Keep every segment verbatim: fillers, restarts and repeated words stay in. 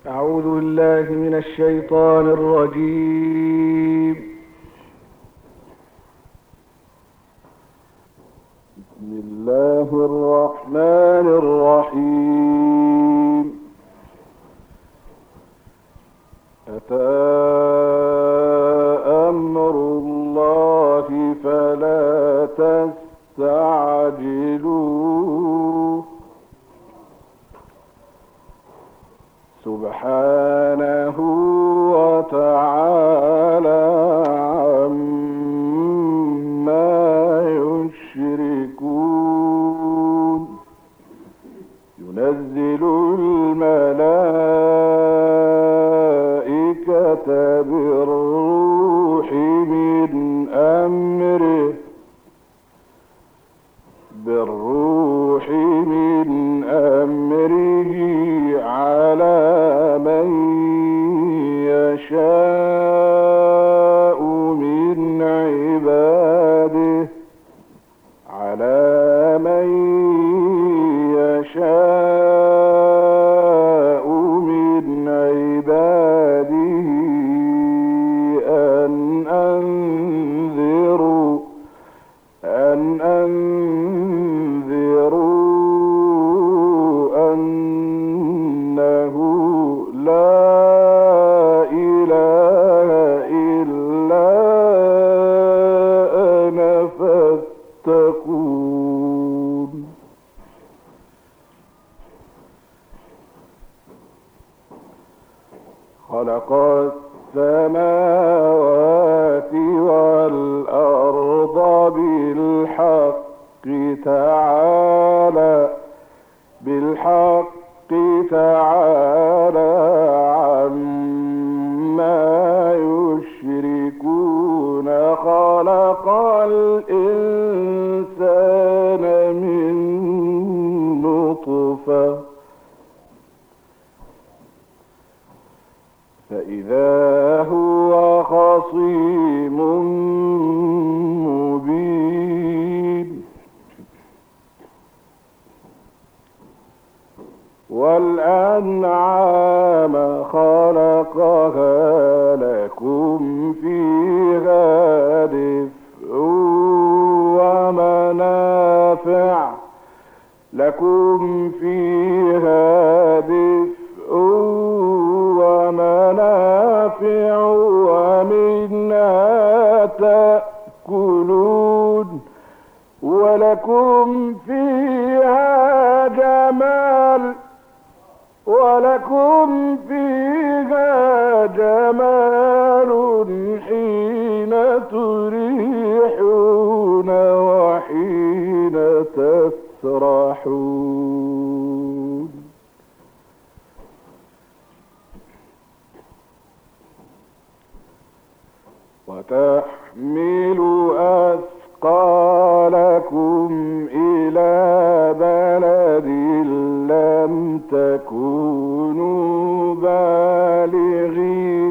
أعوذ بالله من الشيطان الرجيم. بسم الله الرحمن الرحيم. أتى أمر الله فلا تستعجلوه سبحانه وتعالى عما يشركون. ينزل الملائكة بالروح من أمره بالروح من أمره على من يشاء من عباده على من يشاء من عباده أن أنذروا أن أنذروا أنه لا إله إلا أنا فاتقون. خلق السماوات والأرض بالحق تعالى بالحق تعالى عما يشركون. خلق الإنسان من نطفة فإذا هو خصيم مبين. والأنعام خلقها لكم فيها دفء ومنافع لكم فيها دفء ومنافع ومنها تأكلون ولكم فيها جمال ولكم فيها جمال حين تريحون وحين تسرحون. وتحمل أثقالكم إلى بلد لم تكونوا بالغيه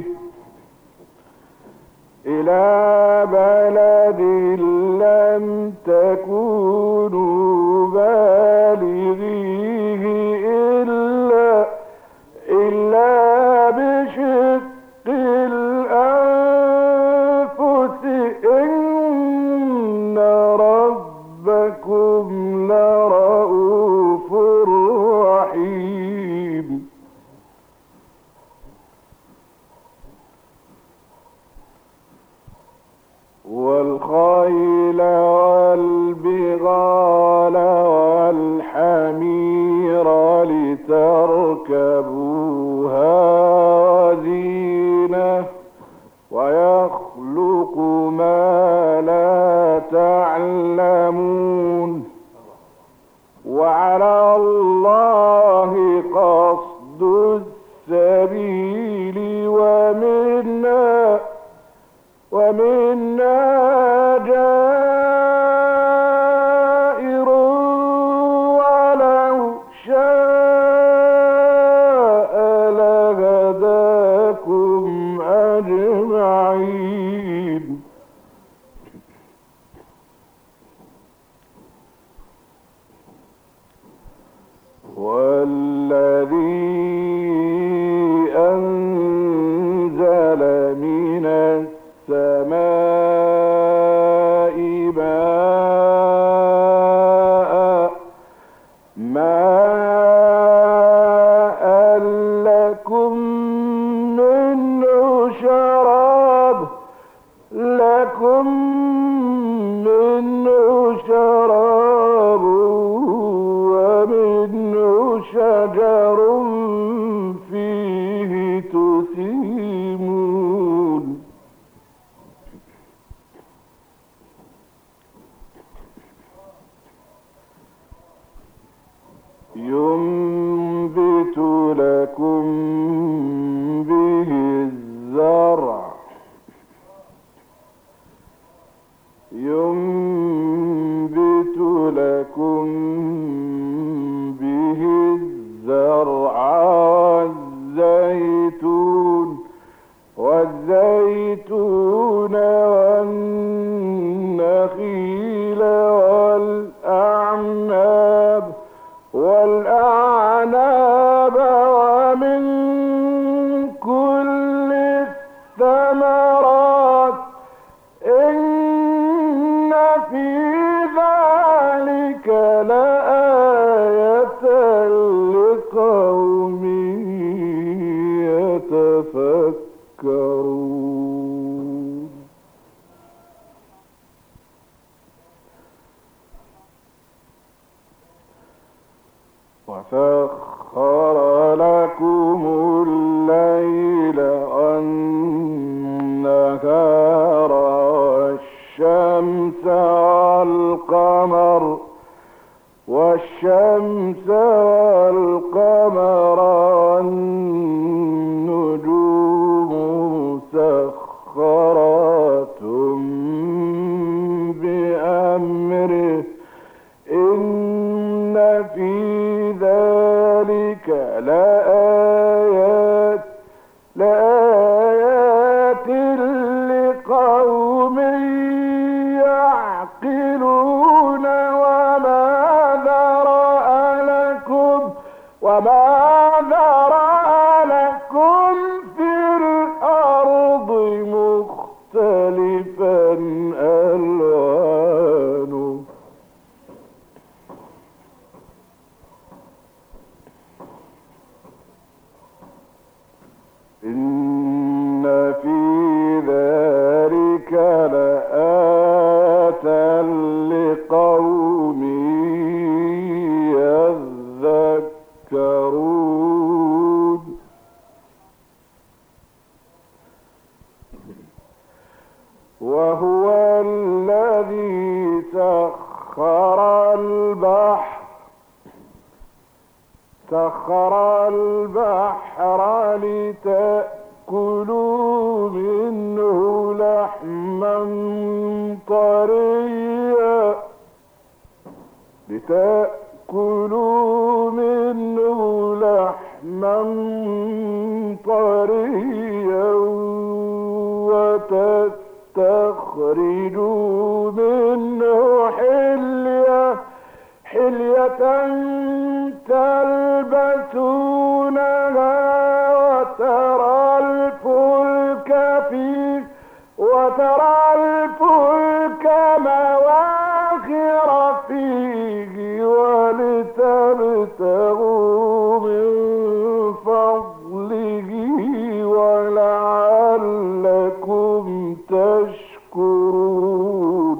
إلى بلد لم تكونوا بالغيه إلا إلا بشق الأنفس إن ربكم لرؤوف رحيم. والخيل والبغال والحمير لتركبوها وزينة ويخلق ما لا تعلمون. وعلى الله قصد السبيل ومنا ومنا جائر ولو شاء لهداكم أجمعين. والذي ماء لكم منه شراب لكم منه شراب ومنه شجر فيه تسيمون ينبت لكم به الزرع ينبت لكم به الزرع والزيتون والزيتون والنخيل والأعناب والأعناب ومن كل الثمرات إن في ذلك لآية لقوم يتفكرون وسخر لكم الليل والنهار والشمس والقمر والشمس والقمر والنجوم مسخرات بأمره إن في ذلك لآيات لآيات لقوم يعقلون وما ذرأ لكم وما ذرأ لكم في الأرض مختلفا ألوانه إن في ذلك لآية لقوم يذكرون وهو الذي سخر البحر سخر البحر لتأكلوا منه لحما طريا لتأكلوا منه لحما طريا وتستخرجوا منه حلية حلية تلبسونها وترى الفلك فيه وترى الفلك مواخر فيه ولتبتغوا من فضله ولعلكم تشكرون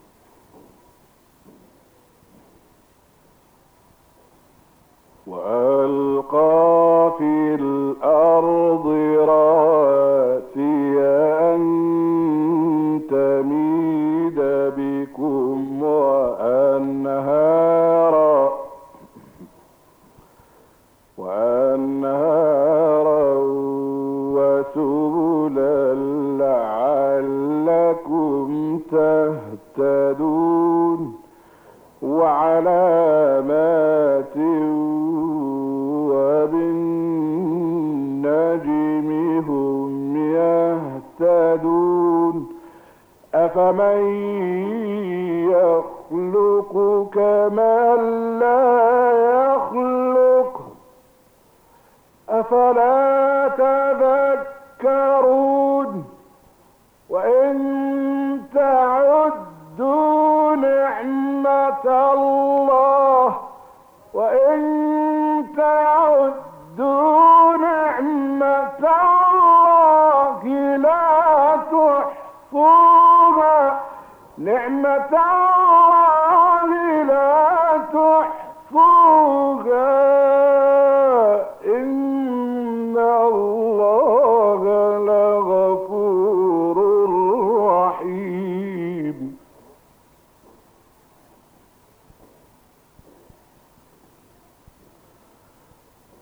وألقى في الأرض رواسي أن تميد بكم وأنهارا وأنهارا وسبلا لعلكم تهتدون وعلامات وبالنجم هم يهتدون أفمن يخلق كمن لا يخلق أفلا تذكرون وإن تعدوا نعمة الله وإن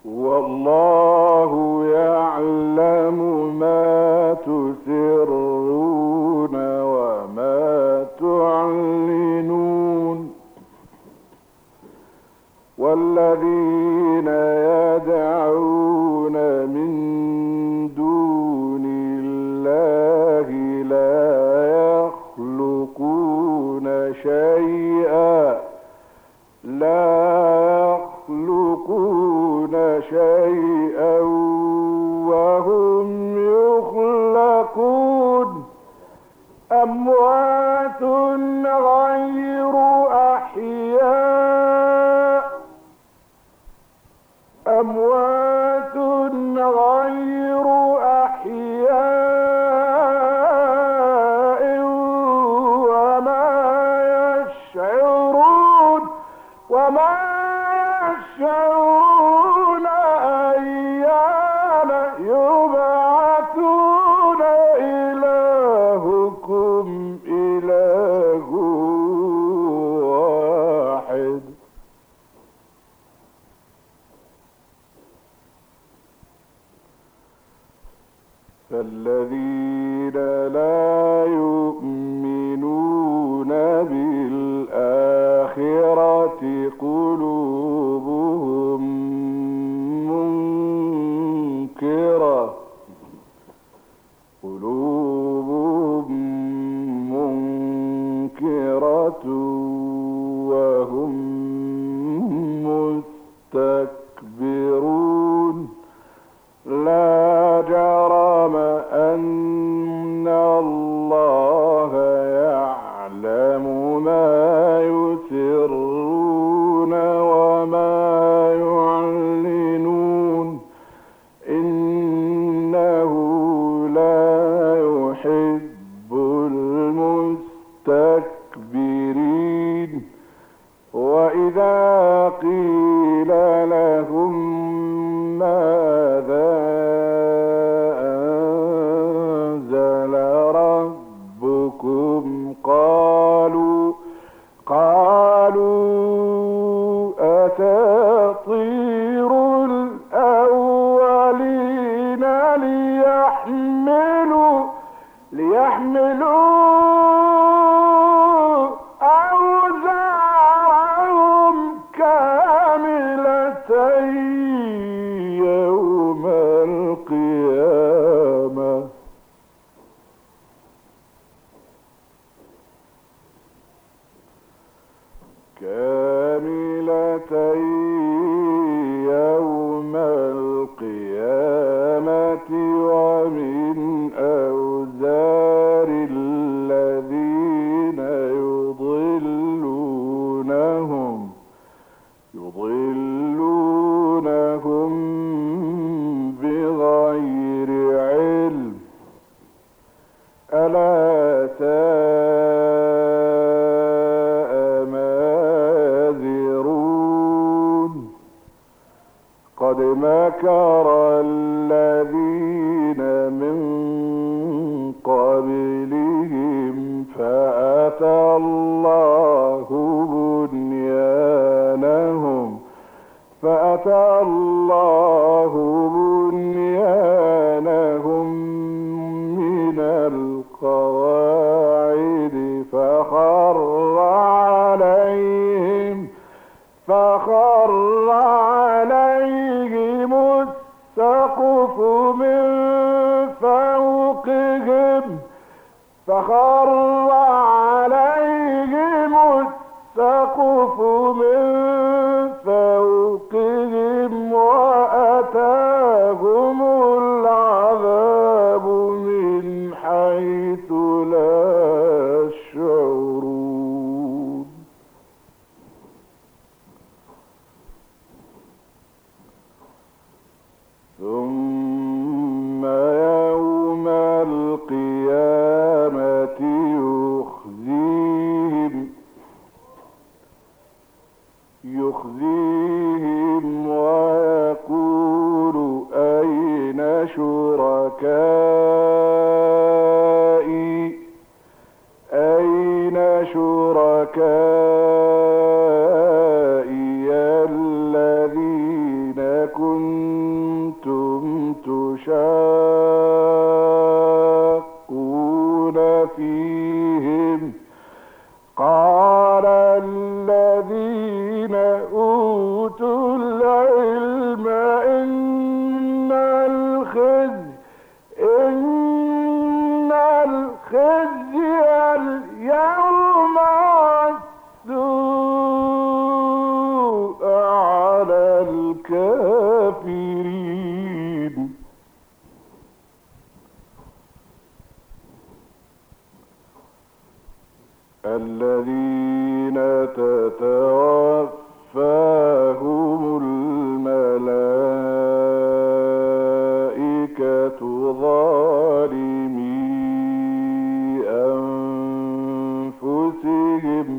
والله يعلم ما تسرون وما تعلنون والذين يدعون من دون الله لا يخلقون شيئا لا يخلقون شيئا وهم يخلقون أموات غير أحياء أموات غير أحياء وما يشعرون وما يشعرون أيان يبعثون إلهكم إله واحد فالذين لا يؤمنون بالآخرة قلوبهم منكرة قلوبهم منكرة وهم مستكبرون لا جرم أن الله يعلم ما يسرون وما يعلنون إنه لا يحب المستكبرين وإذا قيل لهم ماذا أنزل ربكم قالوا قالوا أساطير الأولين ليحملوا ليحملوا أوزارهم كاملة يوم القيامة كاملة يوم القيامة ومن أوزار الذين يضلونهم يضلونهم بغير علم ألا ساء ما يزرون قد مكر الذين من قبلهم فأتى الله بنيانهم فأتى الله بنيانهم من القواعد فخر عليهم فخر عليهم السقف من فوقهم فخر عليهم السقف من فوقهم وأتاهم العذاب من حيث لا يشعرون ثم يوم القيامة كنتم تشاقون فيهم قال الذين أوتوا العلم إن الخزي إن الخزي اليوم والسوء على الكافرين الذين تتوفاهم الملائكة ظالمي أنفسهم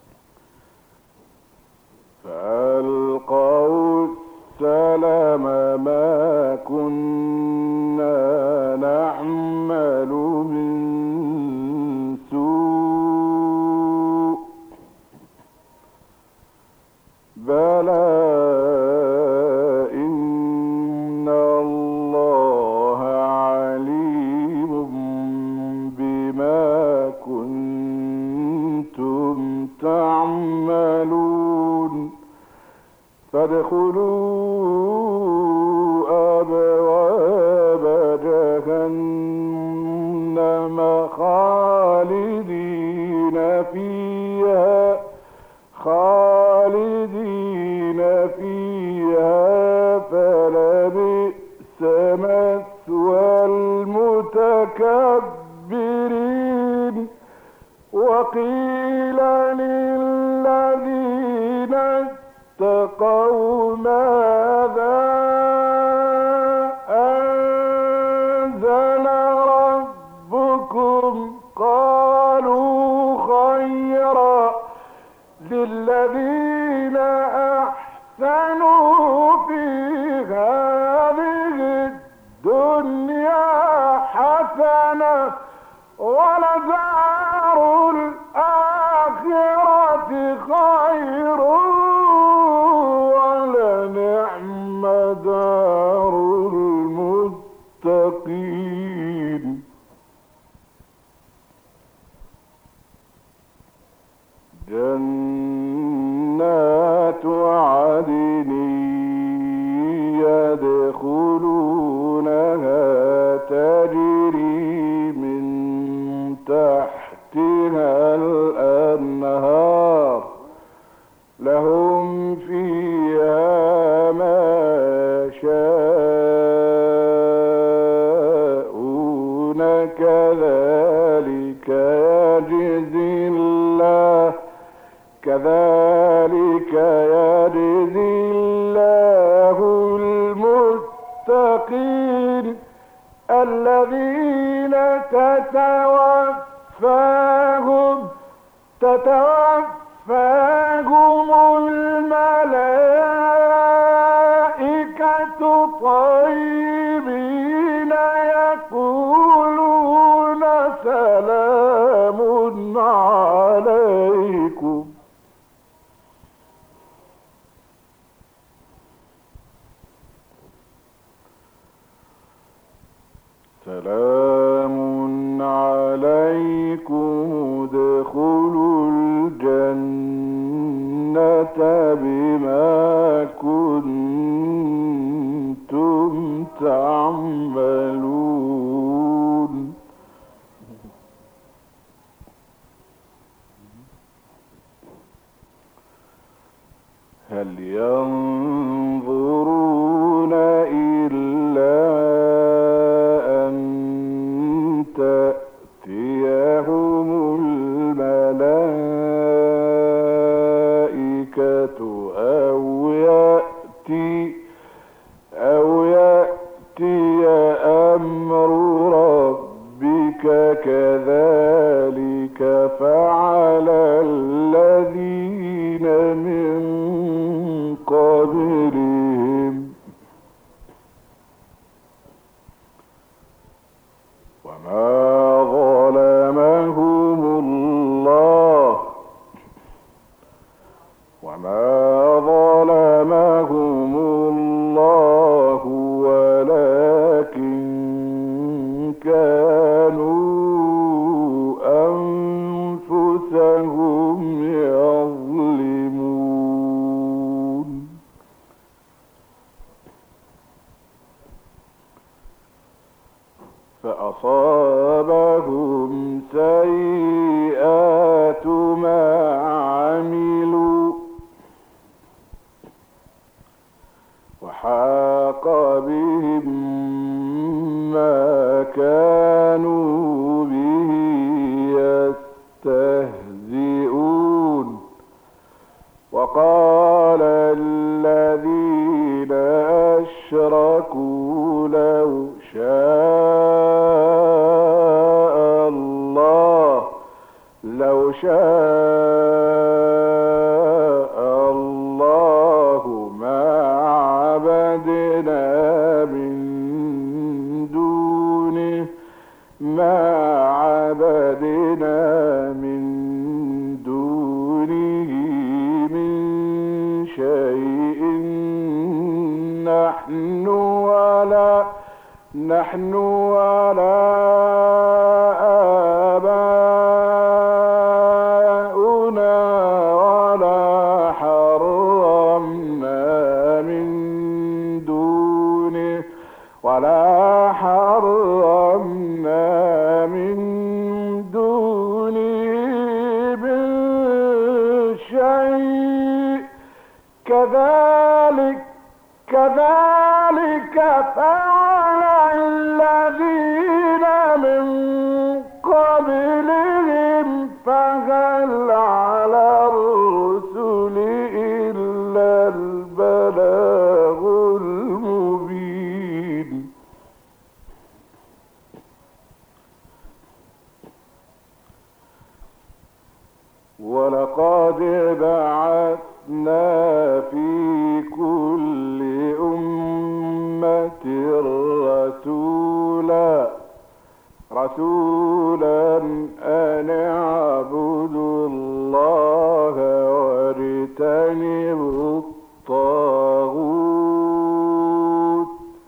فألقوا السلم ما كنا نعمل من سوء بلى إن الله عليم بما كنتم تعملون فادخلوا أبواب جهنم خالدين فيها خالدين فيها فلبئس مثوى المتكبرين وقيل للذين اتقوا ماذا أنزل ربكم قالوا خيرا للذين أحسنوا في هذه الدنيا حسنة ولدار الآخرة خير ولنعم دار المتقين جنات عدن يدخلونها تجري من تحتها الأنهار لهم فيها ما يشاءون كذلك يجزي الله كذلك يجزي الله المتقين الذين تتوفاهم تتوفاهم الملائكة طيبين يقولون سلام عليكم سلام عليكم ادخلوا الجنة بما كنتم تعملون هل ينظرون إلا أن تأتيهم الملائكة أو يأتي أو يأتي أمر ربك كذلك فعل الذين من قبلهم وما ظلمهم الله وما ظلمهم الله فأصابهم سيئات ما عملوا وحاق بهم ما كانوا به يستهزئون. وقال الذين أشركوا لو شاء الله لو شاء الله ما عبدنا من دونه ما عبدنا من دونه من شيء نحن ولا نحن ولا آباؤنا ولا حرمنا من دونه ولا حرمنا من دونه من شيء كذلك كذلك فعل الذين من قبلهم فهل على الرسل إلا البلاغ المبين. ولقد بعثنا في كل أمة رسولا رسولا أن اعبدوا الله واجتنبوا الطاغوت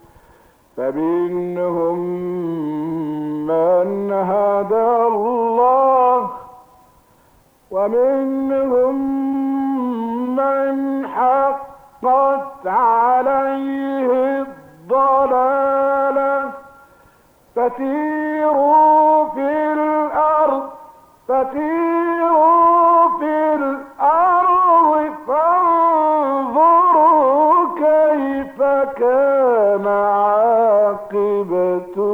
فمنهم من هدى الله ومنهم من حقت عليه الضلالة فسيروا في الأرض فسيروا في الأرض فانظروا كيف كان عاقبة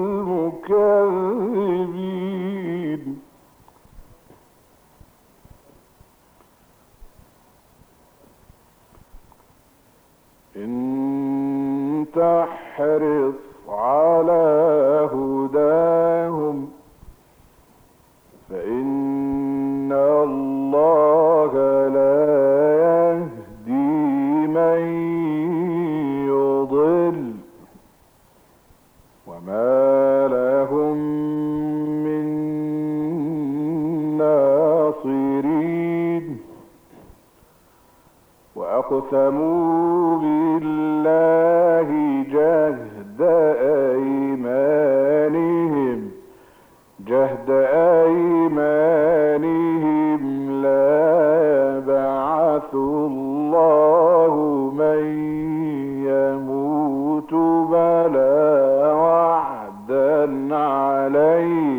المكذبين. إن تحرص على هداهم فإن الله لا يهدي من يضل وما لهم من ناصرين. وأقسموا بالله جهد أيمانهم جهد أيمانهم لا يبعث الله من يموت بلى وعدا عليه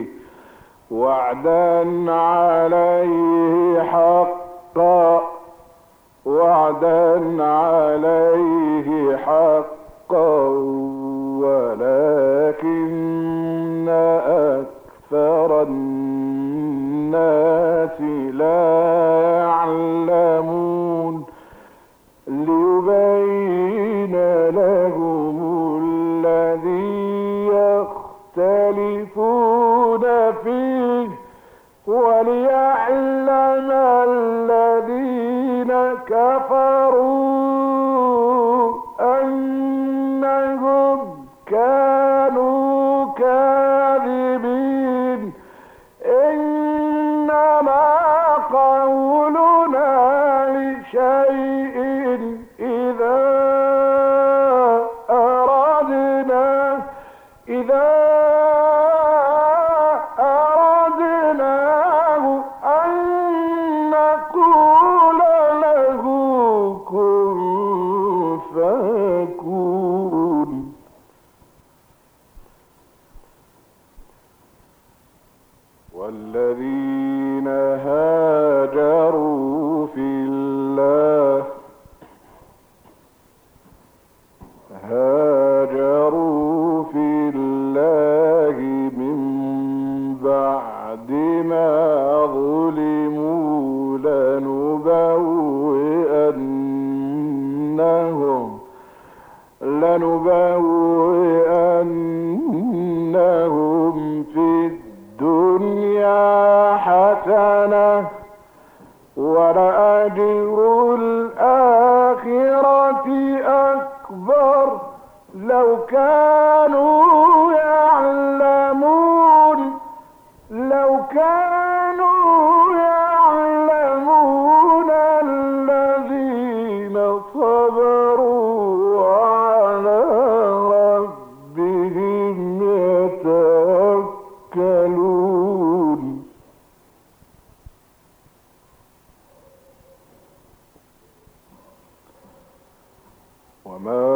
وعدا عليه حقا وعدا عليه حقا ولكن أكثر الناس لا يعلمون. ليبين لهم الذي يختلفون فيه وليعلم الذين كفروا أنهم كانوا كاذبين. إنما قولنا لشيء إذا أردنا إذا هاجروا في الله من بعد ما ظلموا لنبوئنهم لنبوئنهم في الدنيا حسنة ولأجر الآخرة أكبر لو كانوا يعلمون لو كانوا يعلمون الذين صبروا وعلى ربهم يتوكلون. وما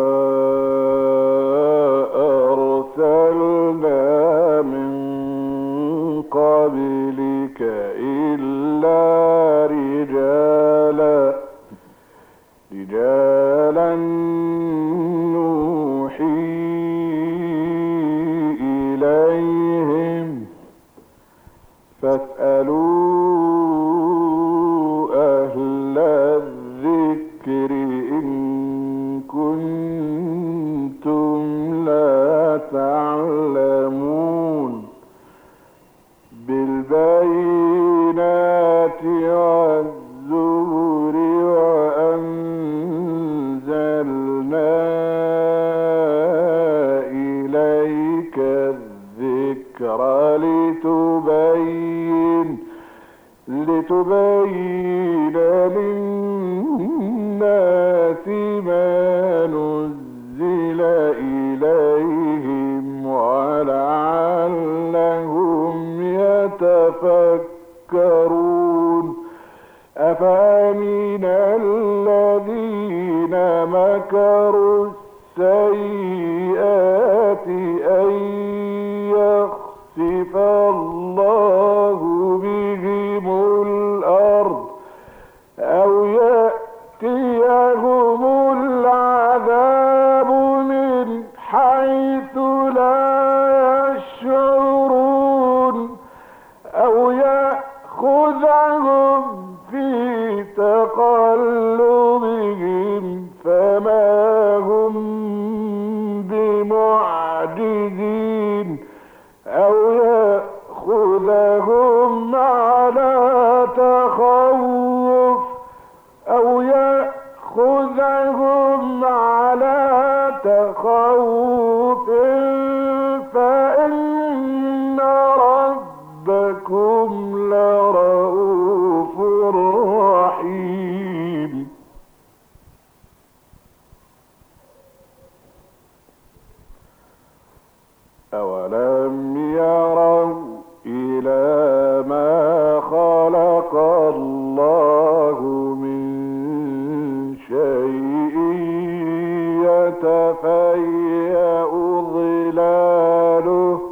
أرسلنا من قبلك إلا رجالا رجالا نوحي إليهم فاسألوا أهل الذكر إن كنتم لا تعلمون. بالبينات والزبر وأنزلنا إليك الذكر لتبين لتبين للناس ما نزل إليهم ولعلهم يتفكرون. أفأمن الذين مكروا السيئات أن يخسف الله بهم الأرض أو يأتيهم العذاب من حيث لا يشعرون أو يأخذهم في تقلبهم فما هم بمعجزين أو يأخذهم على تخوف أو يأخذهم على تخوف فإن ربكم لرؤوف رحيم. أولم يروا إلى ما خلق الله من شيء يتفيأ ظلاله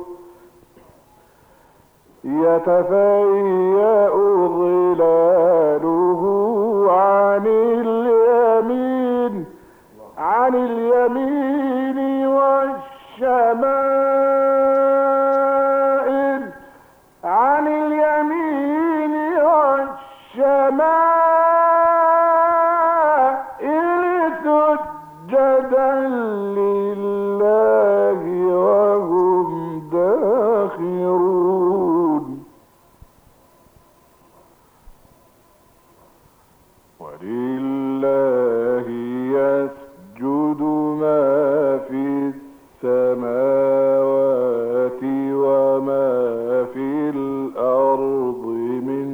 يتفيأ ظلاله عن اليمين عن اليمين والشمائل عن اليمين والشمائل سجدا لله وهم داخرون. ولله يسجد ما في السماوات وما في الأرض من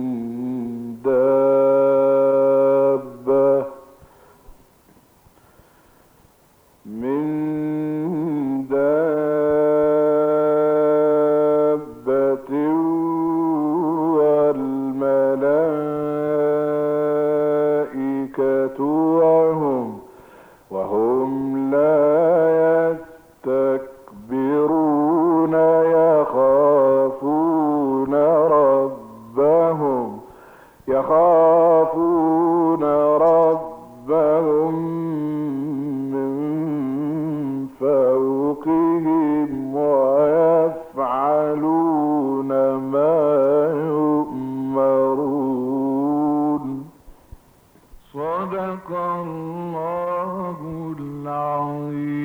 دابة من دابة والملائكة وهم وهم لا يستكبرون يخافون ربهم يخافون ربهم من صدق الله العظيم.